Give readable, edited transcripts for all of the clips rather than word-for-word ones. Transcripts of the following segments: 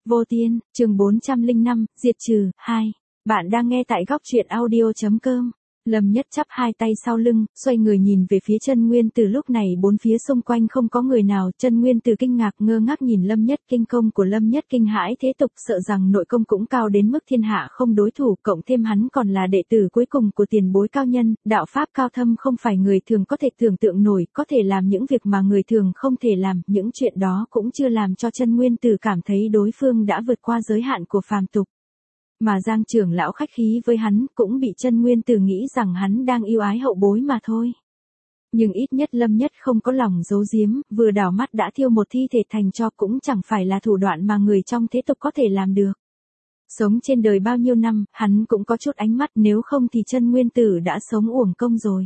Vô Tiên, chương 405, Diệt trừ, 2. Bạn đang nghe tại góc truyện audio.com. Lâm Nhất chắp hai tay sau lưng, xoay người nhìn về phía Chân Nguyên Tử. Lúc này bốn phía xung quanh không có người nào. Chân Nguyên Tử kinh ngạc ngơ ngác nhìn Lâm Nhất. Kinh công của Lâm Nhất kinh hãi thế tục, sợ rằng nội công cũng cao đến mức thiên hạ không đối thủ, cộng thêm hắn còn là đệ tử cuối cùng của tiền bối cao nhân, đạo pháp cao thâm không phải người thường có thể tưởng tượng nổi, có thể làm những việc mà người thường không thể làm. Những chuyện đó cũng chưa làm cho Chân Nguyên Tử cảm thấy đối phương đã vượt qua giới hạn của phàm tục. Mà Giang trưởng lão khách khí với hắn, cũng bị Chân Nguyên Tử nghĩ rằng hắn đang yêu ái hậu bối mà thôi. Nhưng ít nhất Lâm Nhất không có lòng giấu giếm, vừa đảo mắt đã thiêu một thi thể thành tro, cũng chẳng phải là thủ đoạn mà người trong thế tục có thể làm được. Sống trên đời bao nhiêu năm, hắn cũng có chút ánh mắt, nếu không thì Chân Nguyên Tử đã sống uổng công rồi.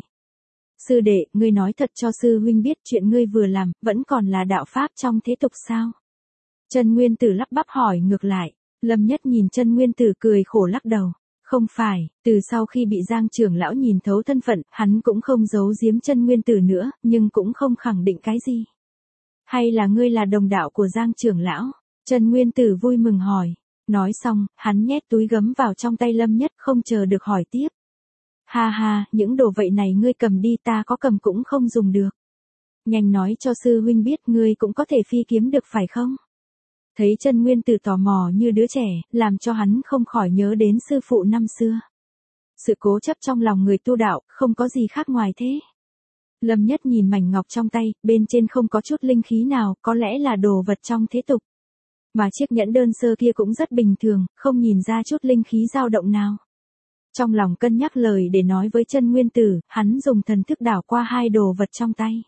Sư đệ, ngươi nói thật cho sư huynh biết, chuyện ngươi vừa làm, vẫn còn là đạo pháp trong thế tục sao? Chân Nguyên Tử lắp bắp hỏi ngược lại. Lâm Nhất nhìn Chân Nguyên Tử cười khổ lắc đầu. Không phải, từ sau khi bị Giang trưởng lão nhìn thấu thân phận, hắn cũng không giấu giếm Chân Nguyên Tử nữa, nhưng cũng không khẳng định cái gì. Hay là ngươi là đồng đạo của Giang trưởng lão? Chân Nguyên Tử vui mừng hỏi. Nói xong, hắn nhét túi gấm vào trong tay Lâm Nhất, không chờ được hỏi tiếp. Ha ha, những đồ vậy này ngươi cầm đi, ta có cầm cũng không dùng được. Nhanh nói cho sư huynh biết, ngươi cũng có thể phi kiếm được phải không? Thấy Chân Nguyên Tử tò mò như đứa trẻ, làm cho hắn không khỏi nhớ đến sư phụ năm xưa. Sự cố chấp trong lòng người tu đạo, không có gì khác ngoài thế. Lâm Nhất nhìn mảnh ngọc trong tay, bên trên không có chút linh khí nào, có lẽ là đồ vật trong thế tục. Mà chiếc nhẫn đơn sơ kia cũng rất bình thường, không nhìn ra chút linh khí dao động nào. Trong lòng cân nhắc lời để nói với Chân Nguyên Tử, hắn dùng thần thức đảo qua hai đồ vật trong tay.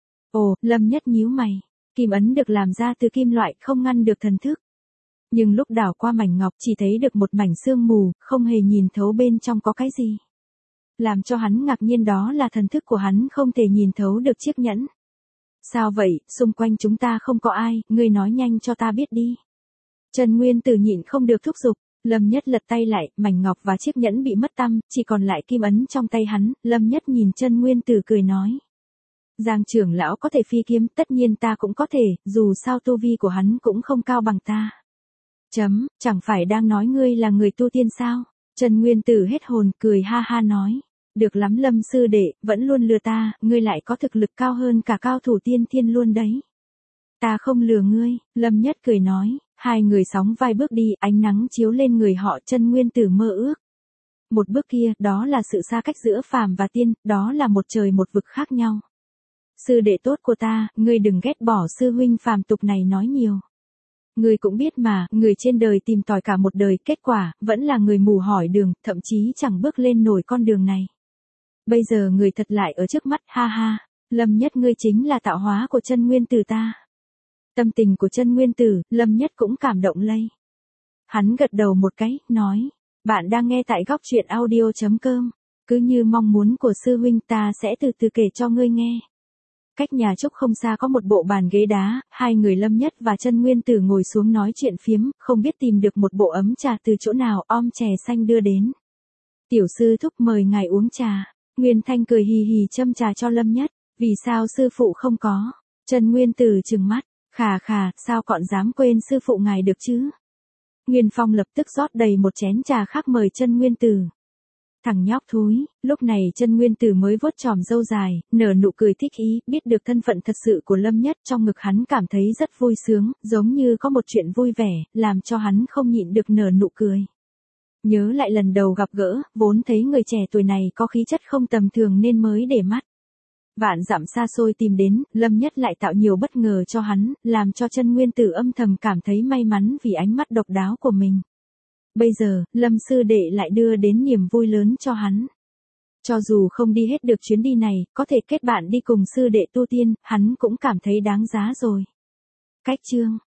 Ồ, Lâm Nhất nhíu mày. Kim ấn được làm ra từ kim loại, không ngăn được thần thức. Nhưng lúc đảo qua mảnh ngọc chỉ thấy được một mảnh sương mù, không hề nhìn thấu bên trong có cái gì. Làm cho hắn ngạc nhiên đó là thần thức của hắn không thể nhìn thấu được chiếc nhẫn. Sao vậy, xung quanh chúng ta không có ai, ngươi nói nhanh cho ta biết đi. Chân Nguyên Tử nhịn không được thúc giục. Lâm Nhất lật tay lại, mảnh ngọc và chiếc nhẫn bị mất tăm, chỉ còn lại kim ấn trong tay hắn. Lâm Nhất nhìn Chân Nguyên Tử cười nói. Giang trưởng lão có thể phi kiếm, tất nhiên ta cũng có thể, dù sao tu vi của hắn cũng không cao bằng ta. Chẳng phải đang nói ngươi là người tu tiên sao? Chân Nguyên Tử hết hồn, cười ha ha nói. Được lắm Lâm sư đệ, vẫn luôn lừa ta, ngươi lại có thực lực cao hơn cả cao thủ tiên thiên luôn đấy. Ta không lừa ngươi, Lâm Nhất cười nói. Hai người sóng vai bước đi, ánh nắng chiếu lên người họ. Chân Nguyên Tử mơ ước. Một bước kia, đó là sự xa cách giữa phàm và tiên, đó là một trời một vực khác nhau. Sư đệ tốt của ta, ngươi đừng ghét bỏ sư huynh phàm tục này nói nhiều. Ngươi cũng biết mà, người trên đời tìm tòi cả một đời, kết quả, vẫn là người mù hỏi đường, thậm chí chẳng bước lên nổi con đường này. Bây giờ người thật lại ở trước mắt, ha ha, Lâm Nhất ngươi chính là tạo hóa của Chân Nguyên Tử ta. Tâm tình của Chân Nguyên Tử, Lâm Nhất cũng cảm động lây. Hắn gật đầu một cái, nói, bạn đang nghe tại góc truyện audio.com, cứ như mong muốn của sư huynh ta sẽ từ từ kể cho ngươi nghe. Cách nhà trúc không xa có một bộ bàn ghế đá, hai người Lâm Nhất và Chân Nguyên Tử ngồi xuống nói chuyện phiếm, không biết tìm được một bộ ấm trà từ chỗ nào, om chè xanh đưa đến. Tiểu sư thúc mời ngài uống trà. Nguyên Thanh cười hì hì châm trà cho Lâm Nhất. Vì sao sư phụ không có? Chân Nguyên Tử trừng mắt. Khà khà, sao cọn dám quên sư phụ ngài được chứ? Nguyên Phong lập tức rót đầy một chén trà khác mời Chân Nguyên Tử. Thằng nhóc thúi, lúc này Chân Nguyên Tử mới vuốt chòm râu dài, nở nụ cười thích ý, biết được thân phận thật sự của Lâm Nhất, trong ngực hắn cảm thấy rất vui sướng, giống như có một chuyện vui vẻ, làm cho hắn không nhịn được nở nụ cười. Nhớ lại lần đầu gặp gỡ, vốn thấy người trẻ tuổi này có khí chất không tầm thường nên mới để mắt. Vạn dặm xa xôi tìm đến, Lâm Nhất lại tạo nhiều bất ngờ cho hắn, làm cho Chân Nguyên Tử âm thầm cảm thấy may mắn vì ánh mắt độc đáo của mình. Bây giờ, Lâm sư đệ lại đưa đến niềm vui lớn cho hắn. Cho dù không đi hết được chuyến đi này, có thể kết bạn đi cùng sư đệ tu tiên, hắn cũng cảm thấy đáng giá rồi. Cách chương